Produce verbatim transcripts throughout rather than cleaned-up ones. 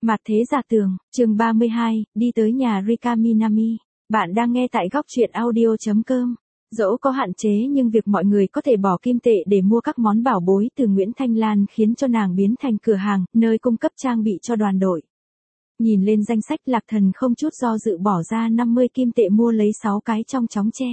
Mặt thế giả tường, chương ba mươi hai, đi tới nhà Rika Minami. Bạn đang nghe tại góc truyện audio chấm com. Dẫu có hạn chế nhưng việc mọi người có thể bỏ kim tệ để mua các món bảo bối từ Nguyễn Thanh Lan khiến cho nàng biến thành cửa hàng, nơi cung cấp trang bị cho đoàn đội. Nhìn lên danh sách, Lạc Thần không chút do dự bỏ ra năm mươi kim tệ mua lấy sáu cái trong chóng tre.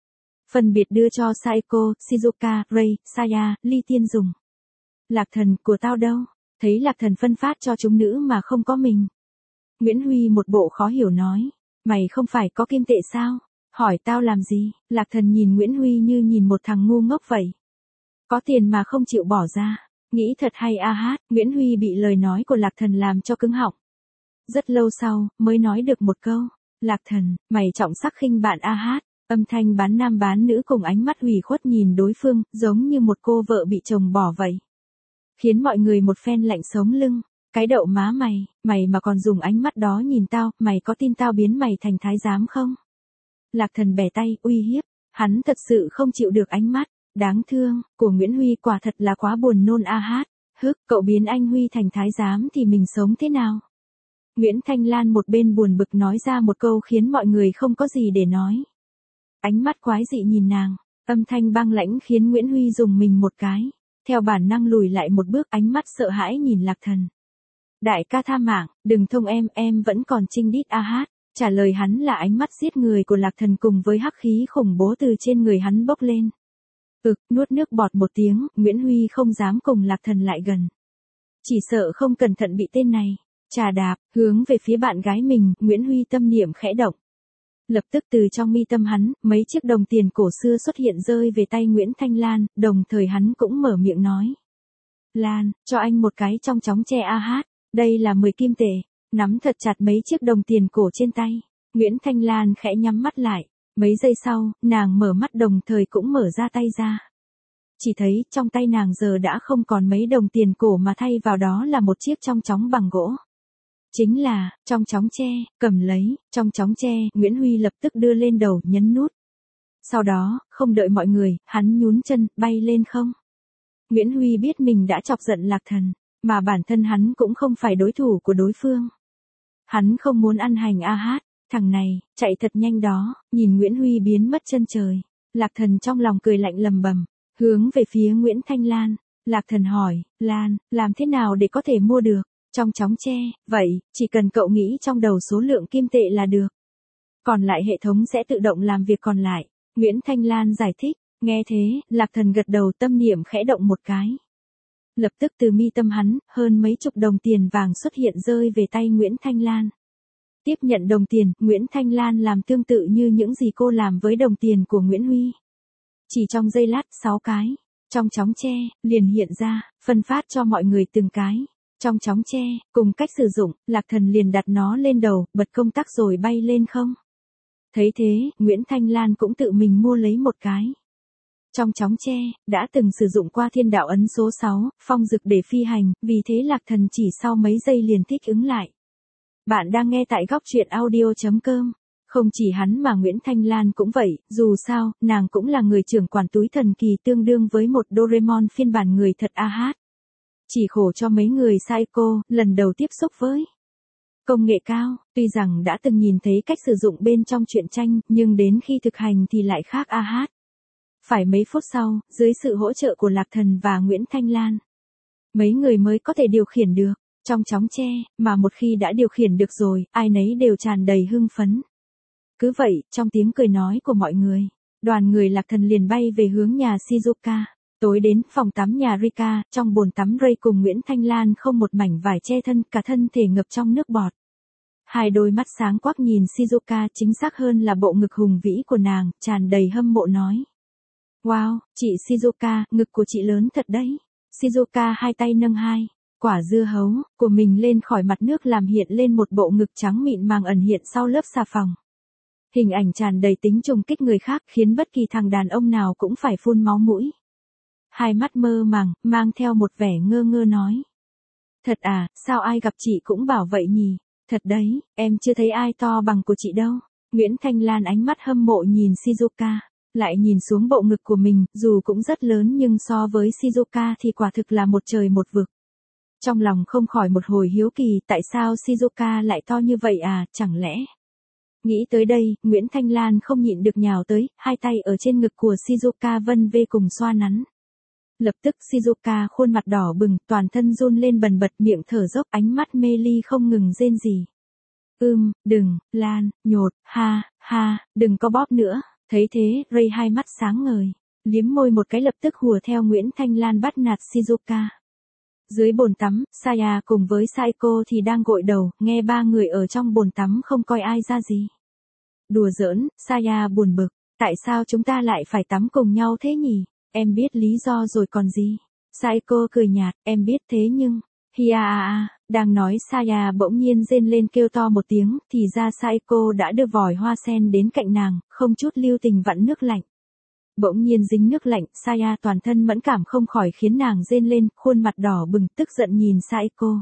Phân biệt đưa cho Saeko, Shizuka, Rei, Saya, Ly Tiên dùng. Lạc Thần, của tao đâu? Thấy Lạc Thần phân phát cho chúng nữ mà không có mình. Nguyễn Huy một bộ khó hiểu nói. Mày không phải có kim tệ sao? Hỏi tao làm gì? Lạc Thần nhìn Nguyễn Huy như nhìn một thằng ngu ngốc vậy. Có tiền mà không chịu bỏ ra. Nghĩ thật hay a hát. Nguyễn Huy bị lời nói của Lạc Thần làm cho cứng họng. Rất lâu sau, mới nói được một câu. Lạc Thần, mày trọng sắc khinh bạn a hát. Âm thanh bán nam bán nữ cùng ánh mắt hủy khuất nhìn đối phương, giống như một cô vợ bị chồng bỏ vậy. Khiến mọi người một phen lạnh sống lưng. Cái đậu má mày, mày mà còn dùng ánh mắt đó nhìn tao, mày có tin tao biến mày thành thái giám không? Lạc Thần bẻ tay, uy hiếp. Hắn thật sự không chịu được ánh mắt đáng thương của Nguyễn Huy, quả thật là quá buồn nôn a hát. Hức, cậu biến anh Huy thành thái giám thì mình sống thế nào? Nguyễn Thanh Lan một bên buồn bực nói ra một câu khiến mọi người không có gì để nói. Ánh mắt quái dị nhìn nàng, âm thanh băng lãnh khiến Nguyễn Huy dùng mình một cái. Theo bản năng lùi lại một bước, ánh mắt sợ hãi nhìn Lạc Thần. Đại ca tha mạng, đừng thông em, em vẫn còn trinh đít a hát. Trả lời hắn là ánh mắt giết người của Lạc Thần cùng với hắc khí khủng bố từ trên người hắn bốc lên. Ực, nuốt nước bọt một tiếng, Nguyễn Huy không dám cùng Lạc Thần lại gần. Chỉ sợ không cẩn thận bị tên này chà đạp, hướng về phía bạn gái mình, Nguyễn Huy tâm niệm khẽ động. Lập tức từ trong mi tâm hắn, mấy chiếc đồng tiền cổ xưa xuất hiện rơi về tay Nguyễn Thanh Lan, đồng thời hắn cũng mở miệng nói. Lan, cho anh một cái trong chóng tre a hát, đây là mười kim tệ, nắm thật chặt mấy chiếc đồng tiền cổ trên tay. Nguyễn Thanh Lan khẽ nhắm mắt lại, mấy giây sau, nàng mở mắt đồng thời cũng mở ra tay ra. Chỉ thấy trong tay nàng giờ đã không còn mấy đồng tiền cổ mà thay vào đó là một chiếc trong chóng bằng gỗ. Chính là, trong chóng tre, cầm lấy, trong chóng tre, Nguyễn Huy lập tức đưa lên đầu, nhấn nút. Sau đó, không đợi mọi người, hắn nhún chân, bay lên không. Nguyễn Huy biết mình đã chọc giận Lạc Thần, mà bản thân hắn cũng không phải đối thủ của đối phương. Hắn không muốn ăn hành a hát, thằng này, chạy thật nhanh đó, nhìn Nguyễn Huy biến mất chân trời. Lạc Thần trong lòng cười lạnh lầm bầm, hướng về phía Nguyễn Thanh Lan. Lạc Thần hỏi, Lan, làm thế nào để có thể mua được? Trong chóng tre, vậy, chỉ cần cậu nghĩ trong đầu số lượng kim tệ là được. Còn lại hệ thống sẽ tự động làm việc còn lại. Nguyễn Thanh Lan giải thích, nghe thế, Lạc Thần gật đầu, tâm niệm khẽ động một cái. Lập tức từ mi tâm hắn, hơn mấy chục đồng tiền vàng xuất hiện rơi về tay Nguyễn Thanh Lan. Tiếp nhận đồng tiền, Nguyễn Thanh Lan làm tương tự như những gì cô làm với đồng tiền của Nguyễn Huy. Chỉ trong giây lát, sáu cái, trong chóng tre, liền hiện ra, phân phát cho mọi người từng cái. Trong chóng tre, cùng cách sử dụng, Lạc Thần liền đặt nó lên đầu, bật công tắc rồi bay lên không. Thấy thế, Nguyễn Thanh Lan cũng tự mình mua lấy một cái. Trong chóng tre, đã từng sử dụng qua thiên đạo ấn số sáu, phong dực để phi hành, vì thế Lạc Thần chỉ sau mấy giây liền thích ứng lại. Bạn đang nghe tại góc truyện audio chấm com. Không chỉ hắn mà Nguyễn Thanh Lan cũng vậy, dù sao, nàng cũng là người trưởng quản túi thần kỳ tương đương với một Doraemon phiên bản người thật a hát. Chỉ khổ cho mấy người Saeko, lần đầu tiếp xúc với công nghệ cao, tuy rằng đã từng nhìn thấy cách sử dụng bên trong truyện tranh, nhưng đến khi thực hành thì lại khác a hát. Phải mấy phút sau, dưới sự hỗ trợ của Lạc Thần và Nguyễn Thanh Lan, mấy người mới có thể điều khiển được trong chóng tre, mà một khi đã điều khiển được rồi, ai nấy đều tràn đầy hưng phấn. Cứ vậy, trong tiếng cười nói của mọi người, đoàn người Lạc Thần liền bay về hướng nhà Shizuka. Tối đến, phòng tắm nhà Rika, trong bồn tắm Rei cùng Nguyễn Thanh Lan không một mảnh vải che thân, cả thân thể ngập trong nước bọt. Hai đôi mắt sáng quắc nhìn Shizuka, chính xác hơn là bộ ngực hùng vĩ của nàng, tràn đầy hâm mộ nói. Wow, chị Shizuka, ngực của chị lớn thật đấy. Shizuka hai tay nâng hai quả dưa hấu của mình lên khỏi mặt nước làm hiện lên một bộ ngực trắng mịn màng ẩn hiện sau lớp xà phòng. Hình ảnh tràn đầy tính trùng kích người khác, khiến bất kỳ thằng đàn ông nào cũng phải phun máu mũi. Hai mắt mơ màng, mang theo một vẻ ngơ ngơ nói. Thật à, sao ai gặp chị cũng bảo vậy nhỉ? Thật đấy, em chưa thấy ai to bằng của chị đâu. Nguyễn Thanh Lan ánh mắt hâm mộ nhìn Shizuka, lại nhìn xuống bộ ngực của mình, dù cũng rất lớn nhưng so với Shizuka thì quả thực là một trời một vực. Trong lòng không khỏi một hồi hiếu kỳ, tại sao Shizuka lại to như vậy à, chẳng lẽ... Nghĩ tới đây, Nguyễn Thanh Lan không nhịn được nhào tới, hai tay ở trên ngực của Shizuka vân vê cùng xoa nắn. Lập tức Shizuka khuôn mặt đỏ bừng, toàn thân run lên bần bật, miệng thở dốc, ánh mắt mê ly không ngừng rên rỉ. Ưm, đừng, Lan, nhột, ha, ha, đừng có bóp nữa. Thấy thế, Ray hai mắt sáng ngời, liếm môi một cái lập tức hùa theo Nguyễn Thanh Lan bắt nạt Shizuka. Dưới bồn tắm, Saya cùng với Saiko thì đang gội đầu, nghe ba người ở trong bồn tắm không coi ai ra gì. Đùa giỡn, Saya buồn bực, tại sao chúng ta lại phải tắm cùng nhau thế nhỉ? Em biết lý do rồi còn gì? Saiko cười nhạt, em biết thế nhưng... Hia a a, đang nói Saya bỗng nhiên rên lên kêu to một tiếng, thì ra Saiko đã đưa vòi hoa sen đến cạnh nàng, không chút lưu tình vặn nước lạnh. Bỗng nhiên dính nước lạnh, Saya toàn thân mẫn cảm không khỏi khiến nàng rên lên, khuôn mặt đỏ bừng, tức giận nhìn Saiko.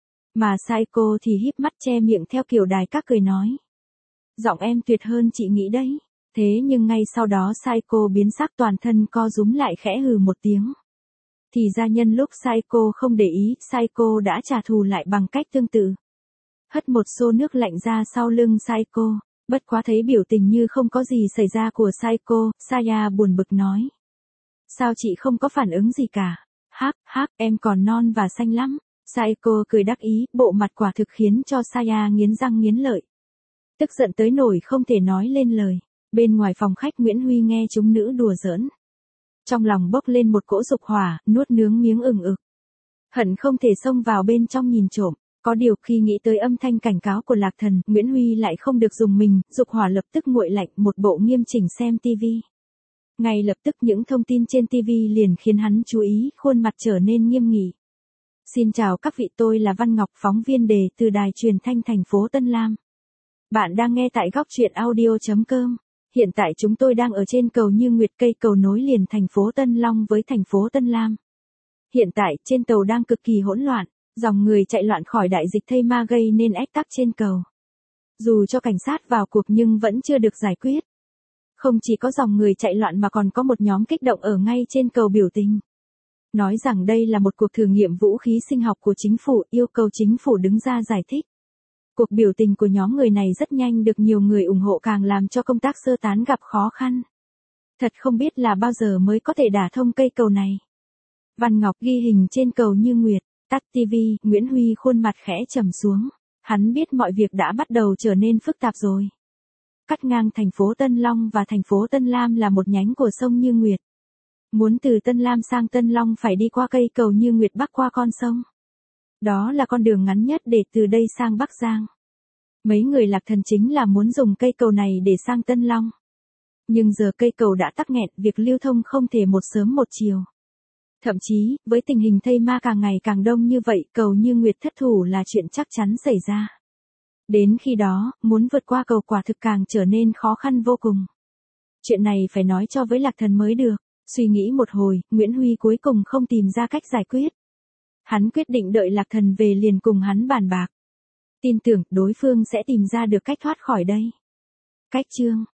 Mà Saiko thì híp mắt che miệng theo kiểu đài các cười nói. Giọng em tuyệt hơn chị nghĩ đấy. Thế nhưng ngay sau đó Saiko biến sắc, toàn thân co rúm lại, khẽ hừ một tiếng. Thì ra nhân lúc Saiko không để ý, Saiko đã trả thù lại bằng cách tương tự. Hất một xô nước lạnh ra sau lưng Saiko. Bất quá thấy biểu tình như không có gì xảy ra của Saiko, Saya buồn bực nói. Sao chị không có phản ứng gì cả? Hắc, hắc, em còn non và xanh lắm. Saiko cười đắc ý, bộ mặt quả thực khiến cho Saya nghiến răng nghiến lợi. Tức giận tới nổi không thể nói lên lời. Bên ngoài phòng khách Nguyễn Huy nghe chúng nữ đùa giỡn. Trong lòng bốc lên một cỗ dục hỏa, nuốt nướng miếng ừng ực. Hận không thể xông vào bên trong nhìn trộm. Có điều khi nghĩ tới âm thanh cảnh cáo của Lạc Thần, Nguyễn Huy lại không được dùng mình, dục hỏa lập tức nguội lạnh, một bộ nghiêm chỉnh xem tivi. Ngay lập tức những thông tin trên tivi liền khiến hắn chú ý, khuôn mặt trở nên nghiêm nghị. Xin chào các vị, tôi là Văn Ngọc, phóng viên đề từ đài truyền thanh thành phố Tân Lam. Bạn đang nghe tại góc truyện audio chấm com. Hiện tại chúng tôi đang ở trên cầu Như Nguyệt, cây cầu nối liền thành phố Tân Long với thành phố Tân Lam. Hiện tại trên tàu đang cực kỳ hỗn loạn. Dòng người chạy loạn khỏi đại dịch thây ma gây nên ách tắc trên cầu. Dù cho cảnh sát vào cuộc nhưng vẫn chưa được giải quyết. Không chỉ có dòng người chạy loạn mà còn có một nhóm kích động ở ngay trên cầu biểu tình. Nói rằng đây là một cuộc thử nghiệm vũ khí sinh học của chính phủ, yêu cầu chính phủ đứng ra giải thích. Cuộc biểu tình của nhóm người này rất nhanh được nhiều người ủng hộ, càng làm cho công tác sơ tán gặp khó khăn. Thật không biết là bao giờ mới có thể đả thông cây cầu này. Văn Ngọc ghi hình trên cầu Như Nguyệt. Tắt tivi, Nguyễn Huy khuôn mặt khẽ trầm xuống. Hắn biết mọi việc đã bắt đầu trở nên phức tạp rồi. Cắt ngang thành phố Tân Long và thành phố Tân Lam là một nhánh của sông Như Nguyệt. Muốn từ Tân Lam sang Tân Long phải đi qua cây cầu Như Nguyệt bắc qua con sông. Đó là con đường ngắn nhất để từ đây sang Bắc Giang. Mấy người Lạc Thần chính là muốn dùng cây cầu này để sang Tân Long. Nhưng giờ cây cầu đã tắc nghẹn, việc lưu thông không thể một sớm một chiều. Thậm chí, với tình hình thây ma càng ngày càng đông như vậy, cầu Như Nguyệt thất thủ là chuyện chắc chắn xảy ra. Đến khi đó, muốn vượt qua cầu quả thực càng trở nên khó khăn vô cùng. Chuyện này phải nói cho với Lạc Thần mới được. Suy nghĩ một hồi, Nguyễn Huy cuối cùng không tìm ra cách giải quyết. Hắn quyết định đợi Lạc Thần về liền cùng hắn bàn bạc. Tin tưởng đối phương sẽ tìm ra được cách thoát khỏi đây. Cách chương